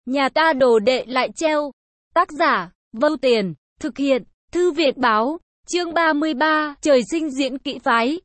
Nhà ta đồ đệ lại treo. Tác giả, Vâu Tiền, thực hiện, Thư viện báo, chương 33, trời sinh diễn kỹ phái.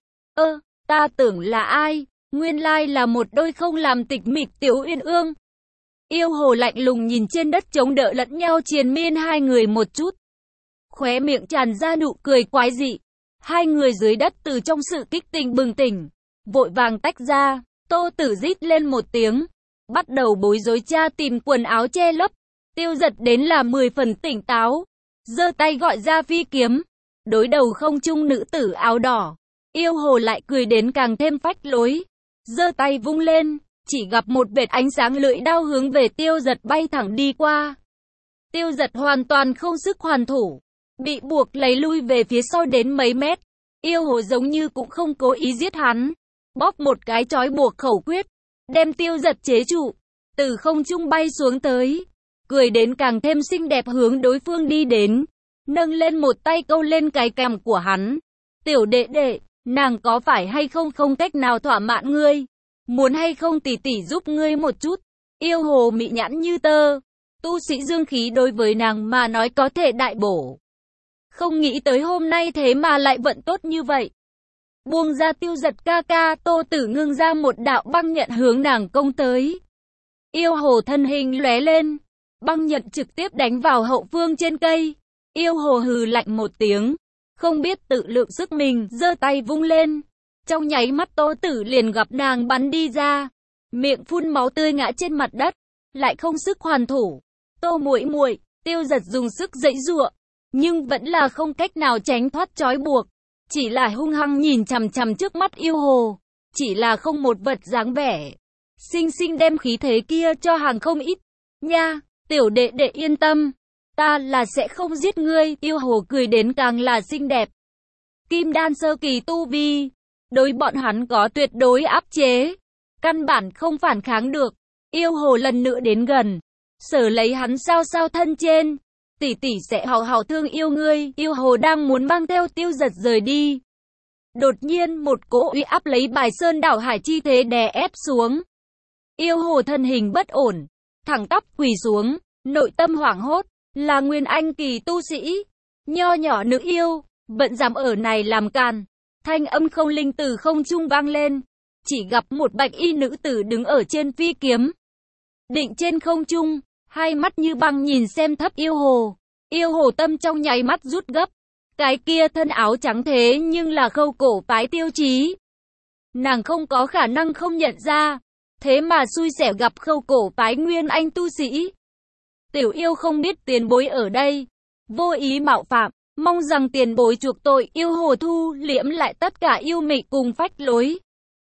Ta tưởng là ai, nguyên lai là một đôi không làm tịch mịch tiểu uyên ương. Yêu hồ lạnh lùng nhìn trên đất chống đỡ lẫn nhau triền miên hai người một chút. Khóe miệng tràn ra nụ cười quái dị. Hai người dưới đất từ trong sự kích tình bừng tỉnh, vội vàng tách ra. Tô Tử rít lên một tiếng, bắt đầu bối rối tra tìm quần áo che lấp. Tiêu Giật đến là 10 phần tỉnh táo, giơ tay gọi ra phi kiếm, đối đầu không trung nữ tử áo đỏ. Yêu hồ lại cười đến càng thêm phách lối, giơ tay vung lên, chỉ gặp một vệt ánh sáng lưỡi đao hướng về Tiêu Giật bay thẳng đi qua. Tiêu Giật hoàn toàn không sức hoàn thủ, bị buộc lấy lui về phía sau đến mấy mét. Yêu hồ giống như cũng không cố ý giết hắn, bóp một cái trói buộc khẩu quyết, đem Tiêu Giật chế trụ, từ không trung bay xuống tới, cười đến càng thêm xinh đẹp hướng đối phương đi đến, nâng lên một tay câu lên cái cằm của hắn. Tiểu đệ đệ, nàng có phải hay không không cách nào thỏa mãn ngươi? Muốn hay không tỷ tỷ giúp ngươi một chút? Yêu hồ mị nhãn như tơ, tu sĩ dương khí đối với nàng mà nói có thể đại bổ. Không nghĩ tới hôm nay thế mà lại vận tốt như vậy. Buông ra Tiêu Giật ca ca, Tô Tử ngưng ra một đạo băng nhận hướng nàng công tới. Yêu hồ thân hình lóe lên, băng nhận trực tiếp đánh vào hậu phương trên cây. Yêu hồ hừ lạnh một tiếng, không biết tự lượng sức mình, giơ tay vung lên. Trong nháy mắt Tô Tử liền gặp nàng bắn đi ra, miệng phun máu tươi ngã trên mặt đất, lại không sức hoàn thủ. Tô muội muội, Tiêu Giật dùng sức giãy giụa, nhưng vẫn là không cách nào tránh thoát trói buộc, chỉ là hung hăng nhìn chằm chằm trước mắt yêu hồ, chỉ là không một vật dáng vẻ, xinh xinh đem khí thế kia cho hàng không ít. Nha, tiểu đệ đệ yên tâm, ta là sẽ không giết ngươi. Yêu hồ cười đến càng là xinh đẹp. Kim đan sơ kỳ tu vi, đối bọn hắn có tuyệt đối áp chế, căn bản không phản kháng được. Yêu hồ lần nữa đến gần, sở lấy hắn sao sao thân trên. Tỷ tỷ sẽ hảo hảo thương yêu ngươi. Yêu hồ đang muốn mang theo Tiêu Giật rời đi, đột nhiên một cỗ uy áp lấy Bài Sơn đảo hải chi thế đè ép xuống. Yêu hồ thân hình bất ổn, thẳng tắp quỳ xuống, nội tâm hoảng hốt, là nguyên anh kỳ tu sĩ, nho nhỏ nữ yêu, vẫn dám ở này làm càn. Thanh âm không linh từ không trung vang lên, chỉ gặp một bạch y nữ tử đứng ở trên phi kiếm, định trên không trung, hai mắt như băng nhìn xem thấp yêu hồ. Yêu hồ tâm trong nháy mắt rút gấp, cái kia thân áo trắng thế nhưng là khâu cổ phái tiêu chí. Nàng không có khả năng không nhận ra, thế mà xui xẻo gặp khâu cổ phái nguyên anh tu sĩ. Tiểu yêu không biết tiền bối ở đây, vô ý mạo phạm, mong rằng tiền bối chuộc tội. Yêu hồ thu liễm lại tất cả yêu mị cùng phách lối,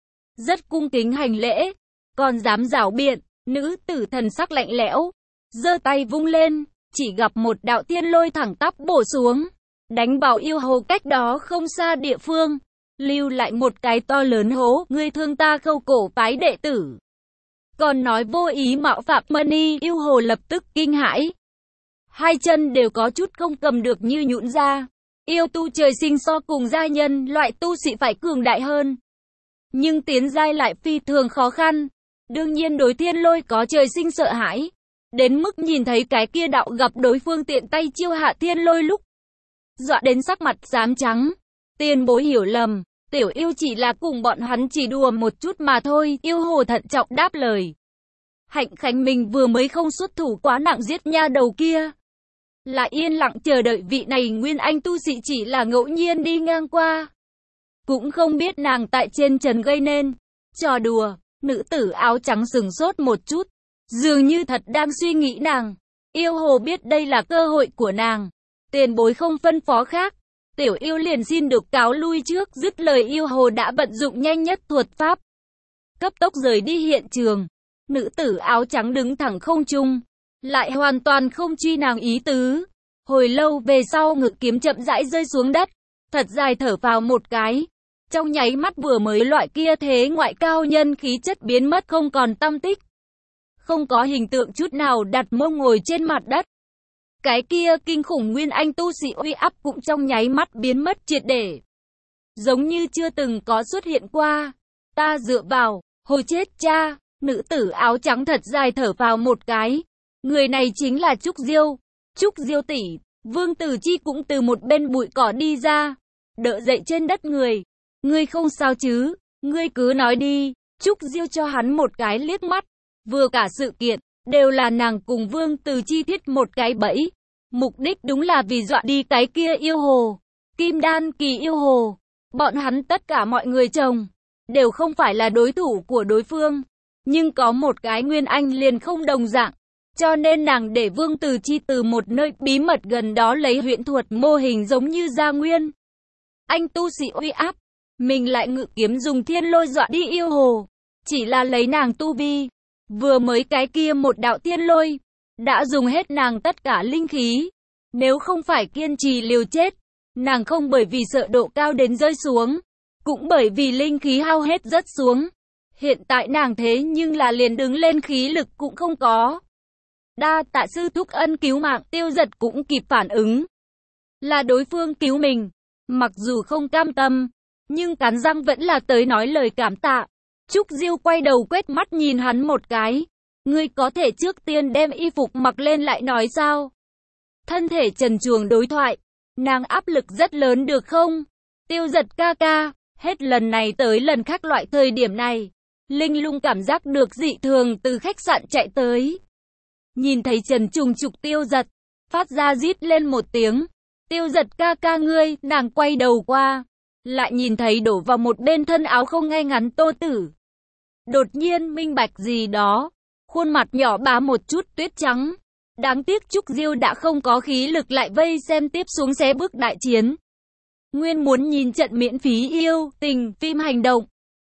rất cung kính hành lễ, còn dám giảo biện. Nữ tử thần sắc lạnh lẽo, giơ tay vung lên, chỉ gặp một đạo thiên lôi thẳng tắp bổ xuống, đánh vào yêu hồ cách đó không xa địa phương, lưu lại một cái to lớn hố. Ngươi thương ta khâu cổ phái đệ tử, còn nói vô ý mạo phạm Mani. Yêu hồ lập tức kinh hãi, hai chân đều có chút không cầm được như nhũn ra. Yêu tu trời sinh so cùng giai nhân loại tu sĩ phải cường đại hơn, nhưng tiến giai lại phi thường khó khăn. Đương nhiên đối thiên lôi có trời sinh sợ hãi, đến mức nhìn thấy cái kia đạo gặp đối phương tiện tay chiêu hạ thiên lôi lúc, dọa đến sắc mặt xám trắng. Tiền bối hiểu lầm, tiểu yêu chỉ là cùng bọn hắn chỉ đùa một chút mà thôi. Yêu hồ thận trọng đáp lời. Hạnh khánh mình vừa mới không xuất thủ quá nặng giết nha đầu kia, lại yên lặng chờ đợi vị này nguyên anh tu sĩ chỉ là ngẫu nhiên đi ngang qua, cũng không biết nàng tại trên trần gây nên trò đùa. Nữ tử áo trắng sừng sốt một chút, dường như thật đang suy nghĩ nàng. Yêu hồ biết đây là cơ hội của nàng, tiền bối không phân phó khác, tiểu yêu liền xin được cáo lui trước. Dứt lời yêu hồ đã vận dụng nhanh nhất thuật pháp, cấp tốc rời đi hiện trường. Nữ tử áo trắng đứng thẳng không trung, lại hoàn toàn không truy nàng ý tứ. Hồi lâu về sau ngự kiếm chậm rãi rơi xuống đất, thật dài thở vào một cái. Trong nháy mắt vừa mới loại kia thế ngoại cao nhân khí chất biến mất không còn tăm tích, không có hình tượng chút nào, đặt mông ngồi trên mặt đất. Cái kia kinh khủng nguyên anh tu sĩ uy áp cũng trong nháy mắt biến mất triệt để, giống như chưa từng có xuất hiện qua. Ta dựa vào, hồi chết cha. Nữ tử áo trắng thật dài thở vào một cái, Người này chính là Trúc Diêu. Trúc Diêu tỷ. Vương Tử Chi cũng từ một bên bụi cỏ đi ra, đỡ dậy trên đất người. Ngươi không sao chứ? Ngươi cứ nói đi. Trúc Diêu cho hắn một cái liếc mắt. Vừa cả sự kiện đều là nàng cùng Vương Tử Chi thiết một cái bẫy. Mục đích đúng là vì dọa đi cái kia yêu hồ. Kim Đan kỳ yêu hồ. Bọn hắn tất cả mọi người chồng đều không phải là đối thủ của đối phương. Nhưng có một cái Nguyên Anh liền không đồng dạng. Cho nên nàng để Vương Tử Chi từ một nơi bí mật gần đó lấy huyễn thuật mô hình giống như Gia Nguyên Anh tu sĩ uy áp. Mình lại ngự kiếm dùng thiên lôi dọa đi yêu hồ. Chỉ là lấy nàng tu vi. Vừa mới cái kia một đạo thiên lôi đã dùng hết nàng tất cả linh khí. Nếu không phải kiên trì liều chết, nàng không bởi vì sợ độ cao đến rơi xuống, cũng bởi vì linh khí hao hết rớt xuống. Hiện tại nàng thế nhưng là liền đứng lên khí lực cũng không có. Đa tạ sư thúc ân cứu mạng. Tiêu Giật cũng kịp phản ứng. Là đối phương cứu mình. Mặc dù không cam tâm, nhưng cắn răng vẫn là tới nói lời cảm tạ. Trúc Diêu quay đầu quét mắt nhìn hắn một cái. Ngươi có thể trước tiên đem y phục mặc lên lại nói sao? Thân thể trần truồng đối thoại. Nàng áp lực rất lớn được không? Tiêu Giật ca ca. Hết lần này tới lần khác loại thời điểm này, Linh Lung cảm giác được dị thường từ khách sạn chạy tới. Nhìn thấy Trần Trùng Trục Tiêu Giật, phát ra rít lên một tiếng. Tiêu Giật ca ca ngươi. Nàng quay đầu qua, lại nhìn thấy đổ vào một bên thân áo không ngay ngắn Tô Tử. Đột nhiên minh bạch gì đó, khuôn mặt nhỏ bá một chút tuyết trắng. Đáng tiếc Trúc Diêu đã không có khí lực lại vây xem tiếp xuống xé bước đại chiến. Nguyên muốn nhìn trận miễn phí yêu tình phim hành động.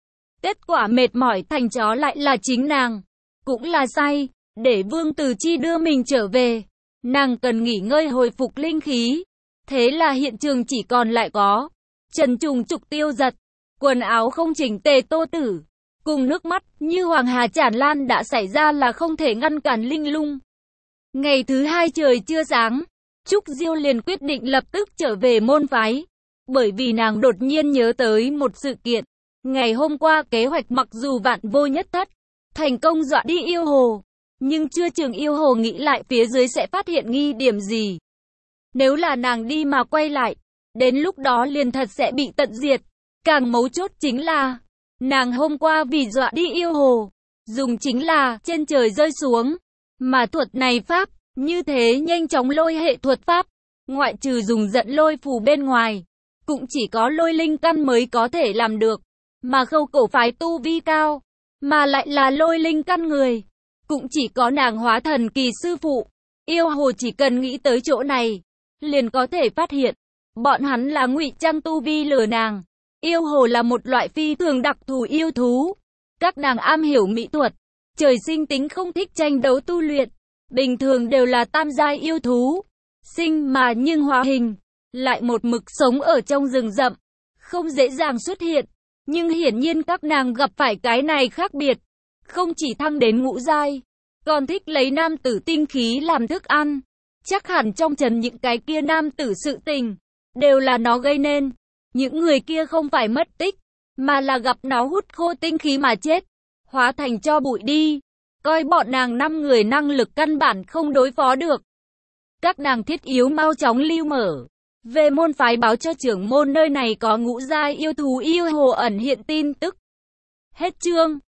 Kết quả mệt mỏi thành chó lại là chính nàng. Cũng là say, để Vương Tử Chi đưa mình trở về. Nàng cần nghỉ ngơi hồi phục linh khí. Thế là hiện trường chỉ còn lại có Trần Trùng Trục Tiêu Giật, quần áo không chỉnh tề Tô Tử, cùng nước mắt như hoàng hà tràn lan đã xảy ra là không thể ngăn cản Linh Lung. Ngày thứ hai trời chưa sáng, Trúc Diêu liền quyết định lập tức trở về môn phái. Bởi vì nàng đột nhiên nhớ tới một sự kiện. Ngày hôm qua kế hoạch mặc dù vạn vô nhất thất, thành công dọa đi yêu hồ. Nhưng chưa chừng yêu hồ nghĩ lại phía dưới sẽ phát hiện nghi điểm gì. Nếu là nàng đi mà quay lại, đến lúc đó liền thật sẽ bị tận diệt. Càng mấu chốt chính là, nàng hôm qua vì dọa đi yêu hồ, dùng chính là trên trời rơi xuống. Mà thuật này pháp, như thế nhanh chóng lôi hệ thuật pháp, ngoại trừ dùng giận lôi phù bên ngoài, cũng chỉ có lôi linh căn mới có thể làm được. Mà Khâu cổ phái tu vi cao, mà lại là lôi linh căn người, cũng chỉ có nàng hóa thần kỳ sư phụ. Yêu hồ chỉ cần nghĩ tới chỗ này, liền có thể phát hiện, bọn hắn là ngụy trang tu vi lừa nàng. Yêu hồ là một loại phi thường đặc thù yêu thú. Các nàng am hiểu mỹ thuật, trời sinh tính không thích tranh đấu tu luyện, bình thường đều là tam giai yêu thú. Sinh mà nhưng hóa hình, lại một mực sống ở trong rừng rậm, không dễ dàng xuất hiện. Nhưng hiển nhiên các nàng gặp phải cái này khác biệt, không chỉ thăng đến ngũ giai, còn thích lấy nam tử tinh khí làm thức ăn. Chắc hẳn trong trần những cái kia nam tử sự tình, đều là nó gây nên. Những người kia không phải mất tích, mà là gặp nó hút khô tinh khí mà chết, hóa thành cho bụi đi. Coi bọn nàng 5 người năng lực căn bản không đối phó được. Các nàng thiết yếu mau chóng lưu mở về môn phái, báo cho trưởng môn nơi này có ngũ giai yêu thú yêu hồ ẩn hiện tin tức. Hết chương.